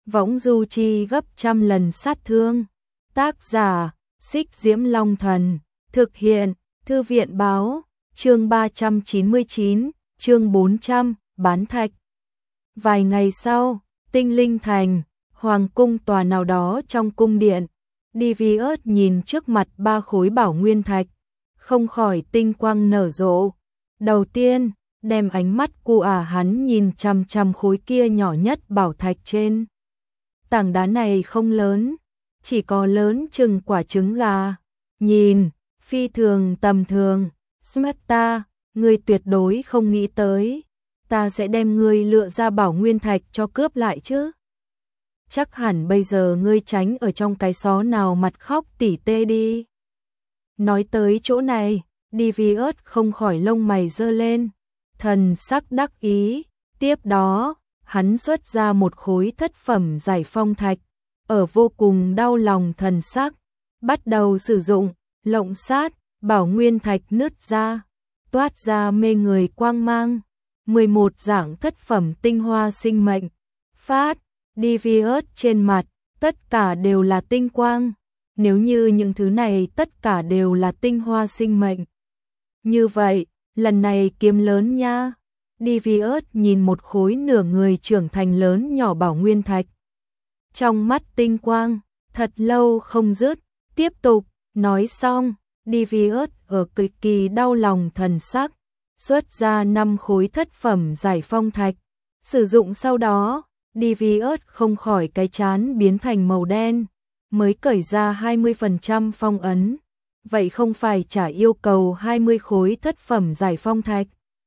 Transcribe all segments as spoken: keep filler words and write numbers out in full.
võng du chi gấp trăm lần sát thương. Tác giả, Xích Diễm Long Thần, thực hiện, Thư viện Báo, chương ba trăm chín mươi chín, chương bốn trăm, bán thạch. Vài ngày sau, Tinh Linh Thành, hoàng cung tòa nào đó trong cung điện, Devious nhìn trước mặt ba khối bảo nguyên thạch, không khỏi tinh quang nở rộ. Đầu tiên, đem ánh mắt của ả hắn nhìn chằm chằm khối kia nhỏ nhất bảo thạch trên. Tảng đá này không lớn, chỉ có lớn chừng quả trứng gà. Nhìn, phi thường tầm thường. Smarta, ngươi tuyệt đối không nghĩ tới, ta sẽ đem ngươi lựa ra bảo nguyên thạch cho cướp lại chứ. Chắc hẳn bây giờ ngươi tránh ở trong cái xó nào mặt khóc tỉ tê đi. Nói tới chỗ này, Devious không khỏi lông mày giơ lên, thần sắc đắc ý. Tiếp đó, hắn xuất ra một khối thất phẩm giải phong thạch, ở vô cùng đau lòng thần sắc, bắt đầu sử dụng lộng sát. Bảo nguyên thạch nứt ra, toát ra mê người quang mang. mười một dạng thất phẩm tinh hoa sinh mệnh phát. Devious trên mặt, tất cả đều là tinh quang. Nếu như những thứ này tất cả đều là tinh hoa sinh mệnh, như vậy, lần này kiếm lớn nha. Devious nhìn một khối nửa người trưởng thành lớn nhỏ bảo nguyên thạch, trong mắt tinh quang, thật lâu không dứt. Tiếp tục, nói xong, Devious ở cực kỳ đau lòng thần sắc, xuất ra năm khối thất phẩm giải phong thạch. Sử dụng sau đó, Devious không khỏi cái trán biến thành màu đen, mới cởi ra hai mươi phần trăm phong ấn. Vậy không phải chả yêu cầu hai mươi khối thất phẩm giải phong thạch.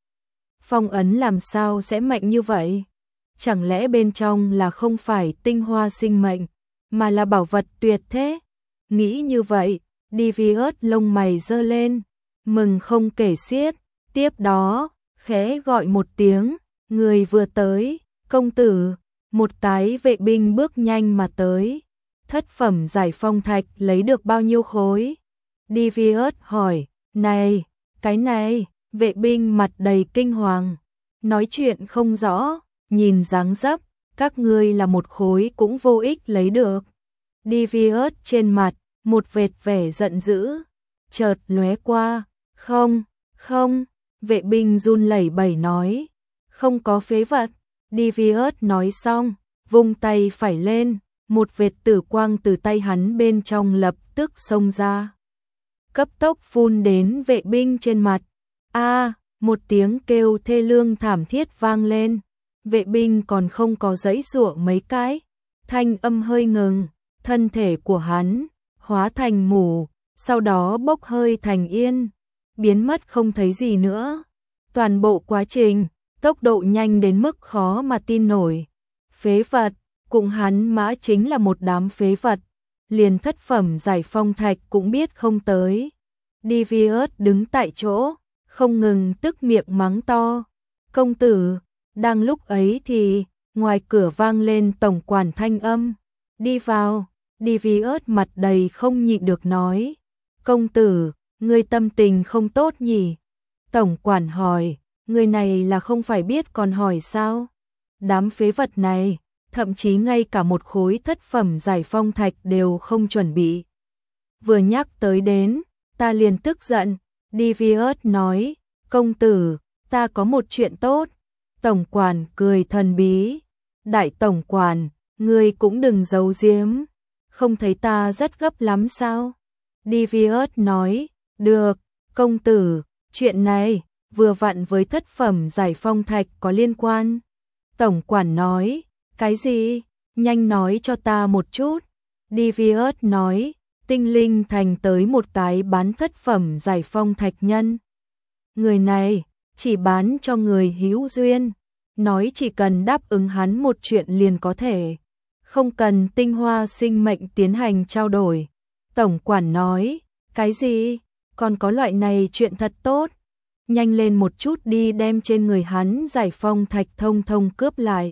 Phong ấn làm sao sẽ mạnh như vậy? Chẳng lẽ bên trong là không phải tinh hoa sinh mệnh, mà là bảo vật tuyệt thế? Nghĩ như vậy, Devious lông mày giơ lên, mừng không kể xiết. Tiếp đó, khẽ gọi một tiếng, người vừa tới. Công tử. Một cái vệ binh bước nhanh mà tới. Thất phẩm giải phong thạch lấy được bao nhiêu khối? Devious hỏi. Này, cái này. Vệ binh mặt đầy kinh hoàng, nói chuyện không rõ, nhìn dáng dấp, các ngươi là một khối cũng vô ích lấy được. Devious trên mặt, một vệt vẻ giận dữ, chợt lóe qua. Không, không, vệ binh run lẩy bẩy nói, không có phế vật. Devious nói xong, vung tay phải lên, một vệt tử quang từ tay hắn bên trong lập tức xông ra, cấp tốc phun đến vệ binh trên mặt. A, à, một tiếng kêu thê lương thảm thiết vang lên. Vệ binh còn không có giãy giụa mấy cái, thanh âm hơi ngừng, thân thể của hắn hóa thành mù, sau đó bốc hơi thành yên, biến mất không thấy gì nữa. Toàn bộ quá trình, tốc độ nhanh đến mức khó mà tin nổi. Phế vật, cũng hắn mã chính là một đám phế vật, liền thất phẩm giải phong thạch cũng biết không tới. Devious đứng tại chỗ, không ngừng tức miệng mắng to. Công tử. Đang lúc ấy thì, ngoài cửa vang lên tổng quản thanh âm. Đi vào. Devious mặt đầy không nhịn được nói. Công tử, ngươi tâm tình không tốt nhỉ? Tổng quản hỏi, người này là không phải biết còn hỏi sao? Đám phế vật này, thậm chí ngay cả một khối thất phẩm giải phong thạch đều không chuẩn bị. Vừa nhắc tới đến, ta liền tức giận. Devious nói, công tử, ta có một chuyện tốt. Tổng quản cười thần bí. Đại tổng quản, ngươi cũng đừng giấu giếm. Không thấy ta rất gấp lắm sao? Devious nói, được, công tử, chuyện này, vừa vặn với thất phẩm giải phong thạch có liên quan. Tổng quản nói, cái gì? Nhanh nói cho ta một chút. Devious nói, Tinh Linh Thành tới một cái bán thất phẩm giải phong thạch nhân. Người này chỉ bán cho người hữu duyên, nói chỉ cần đáp ứng hắn một chuyện liền có thể, không cần tinh hoa sinh mệnh tiến hành trao đổi. Tổng quản nói, cái gì? Còn có loại này chuyện thật tốt. Nhanh lên một chút đi đem trên người hắn giải phong thạch thông thông cướp lại.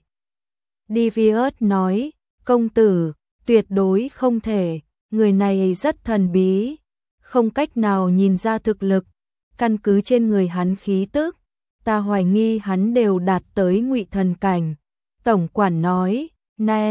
Devious nói, công tử, tuyệt đối không thể. Người này rất thần bí, không cách nào nhìn ra thực lực. Căn cứ trên người hắn khí tức, ta hoài nghi hắn đều đạt tới ngụy thần cảnh. Tổng quản nói, này,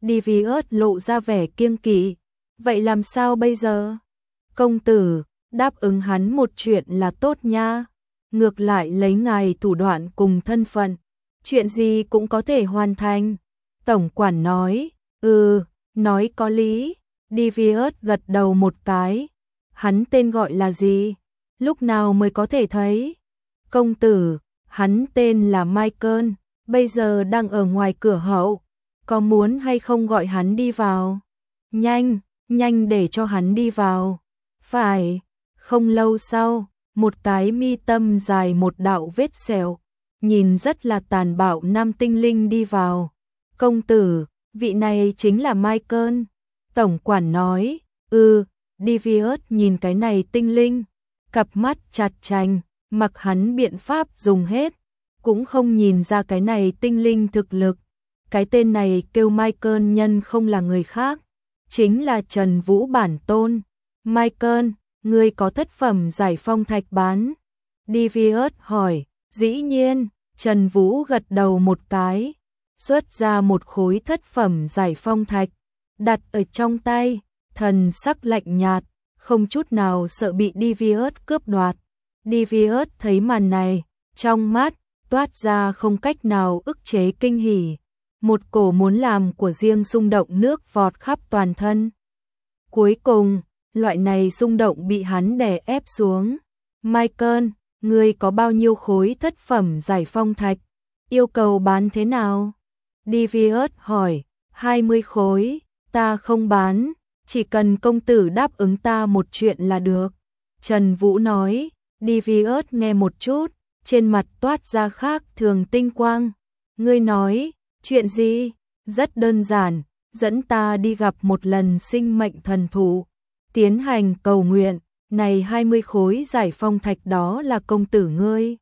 Divius lộ ra vẻ kiêng kỵ. Vậy làm sao bây giờ? Công tử, đáp ứng hắn một chuyện là tốt nha. Ngược lại lấy ngài thủ đoạn cùng thân phận, chuyện gì cũng có thể hoàn thành. Tổng quản nói, ừ, nói có lý. Divius gật đầu một cái. Hắn tên gọi là gì? Lúc nào mới có thể thấy? Công tử, hắn tên là Michael, bây giờ đang ở ngoài cửa hậu. Có muốn hay không gọi hắn đi vào? Nhanh, nhanh để cho hắn đi vào. Phải. Không lâu sau, một cái mi tâm dài một đạo vết sẹo, nhìn rất là tàn bạo nam tinh linh đi vào. Công tử, vị này chính là Michael. Tổng quản nói, ừ. Divius nhìn cái này tinh linh, cặp mắt chặt chành, mặc hắn biện pháp dùng hết, cũng không nhìn ra cái này tinh linh thực lực. Cái tên này kêu Michael nhân không là người khác, chính là Trần Vũ bản tôn. Michael, ngươi có thất phẩm giải phong thạch bán? Divius hỏi. Dĩ nhiên. Trần Vũ gật đầu một cái, xuất ra một khối thất phẩm giải phong thạch, đặt ở trong tay, thần sắc lạnh nhạt, không chút nào sợ bị Divius cướp đoạt. Divius thấy màn này, trong mắt toát ra không cách nào ức chế kinh hỉ, một cổ muốn làm của riêng xung động nước vọt khắp toàn thân. Cuối cùng, loại này xung động bị hắn đè ép xuống. Michael, ngươi có bao nhiêu khối thất phẩm giải phong thạch? Yêu cầu bán thế nào? Divius hỏi. hai mươi khối, ta không bán, chỉ cần công tử đáp ứng ta một chuyện là được. Trần Vũ nói. Divius nghe một chút, trên mặt toát ra khác thường tinh quang. Ngươi nói, chuyện gì? Rất đơn giản, dẫn ta đi gặp một lần sinh mệnh thần thú, tiến hành cầu nguyện, này hai mươi khối giải phong thạch đó là công tử ngươi.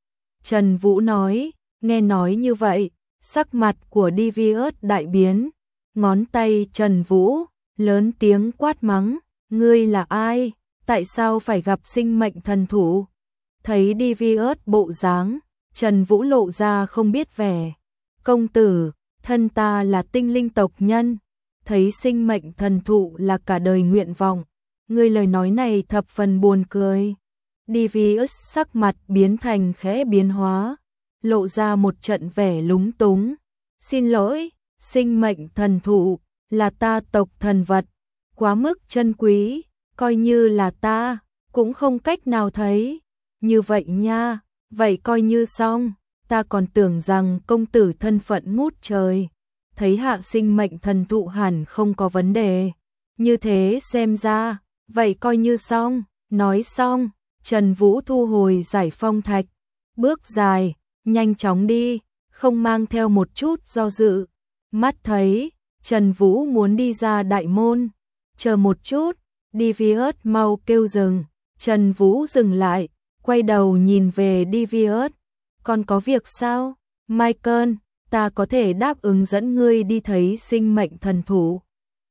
Trần Vũ nói. Nghe nói như vậy, sắc mặt của Divius đại biến, ngón tay Trần Vũ, lớn tiếng quát mắng, ngươi là ai? Tại sao phải gặp sinh mệnh thần thủ? Thấy Divius bộ dáng, Trần Vũ lộ ra không biết vẻ. Công tử, thân ta là tinh linh tộc nhân, thấy sinh mệnh thần thụ là cả đời nguyện vọng. Ngươi lời nói này thập phần buồn cười. Divius sắc mặt biến thành khẽ biến hóa, lộ ra một trận vẻ lúng túng. Xin lỗi, sinh mệnh thần thụ là ta tộc thần vật, quá mức chân quý, coi như là ta cũng không cách nào thấy. Như vậy nha, vậy coi như xong, ta còn tưởng rằng công tử thân phận ngút trời, thấy hạ sinh mệnh thần thụ hẳn không có vấn đề. Như thế xem ra, vậy coi như xong. Nói xong, Trần Vũ thu hồi giải phong thạch, bước dài, nhanh chóng đi, không mang theo một chút do dự. Mắt thấy, Trần Vũ muốn đi ra đại môn. Chờ một chút, Divius mau kêu dừng. Trần Vũ dừng lại, quay đầu nhìn về Divius. Còn có việc sao? Michael, ta có thể đáp ứng dẫn ngươi đi thấy sinh mệnh thần thú.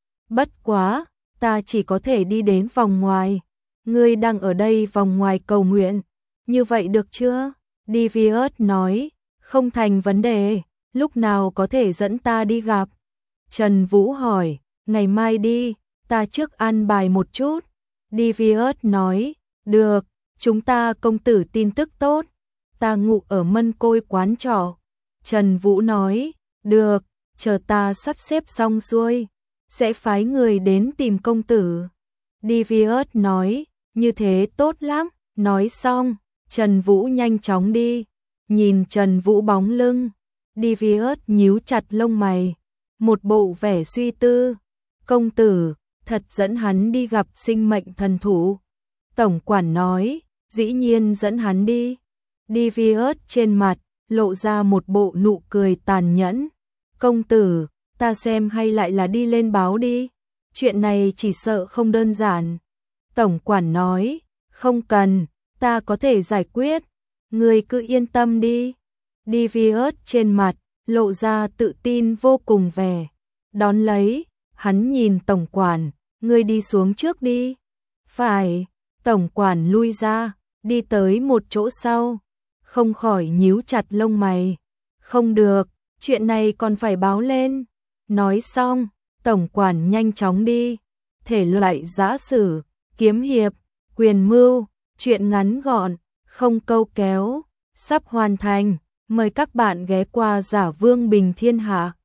Bất quá, ta chỉ có thể đi đến vòng ngoài. Ngươi đang ở đây vòng ngoài cầu nguyện. Như vậy được chưa? Divius nói. Không thành vấn đề, lúc nào có thể dẫn ta đi gặp? Trần Vũ hỏi. Ngày mai đi, ta trước ăn bài một chút. Divius nói. Được, chúng ta công tử tin tức tốt. Ta ngủ ở Mân Côi quán trọ. Trần Vũ nói. Được, chờ ta sắp xếp xong xuôi, sẽ phái người đến tìm công tử. Divius nói. Như thế tốt lắm. Nói xong, Trần Vũ nhanh chóng đi. Nhìn Trần Vũ bóng lưng, Divius nhíu chặt lông mày, một bộ vẻ suy tư. Công tử, thật dẫn hắn đi gặp sinh mệnh thần thú? Tổng quản nói. Dĩ nhiên dẫn hắn đi. Divius trên mặt lộ ra một bộ nụ cười tàn nhẫn. Công tử, ta xem hay lại là đi lên báo đi. Chuyện này chỉ sợ không đơn giản. Tổng quản nói. Không cần, ta có thể giải quyết. Ngươi cứ yên tâm đi. Divius trên mặt lộ ra tự tin vô cùng vẻ. Đón lấy, hắn nhìn tổng quản. Ngươi đi xuống trước đi. Phải. Tổng quản lui ra, đi tới một chỗ sau, không khỏi nhíu chặt lông mày. Không được, chuyện này còn phải báo lên. Nói xong, tổng quản nhanh chóng đi. Thể loại giã sử, kiếm hiệp, quyền mưu, truyện ngắn gọn, không câu kéo, sắp hoàn thành. Mời các bạn ghé qua Giả Vương Bình Thiên Hạ.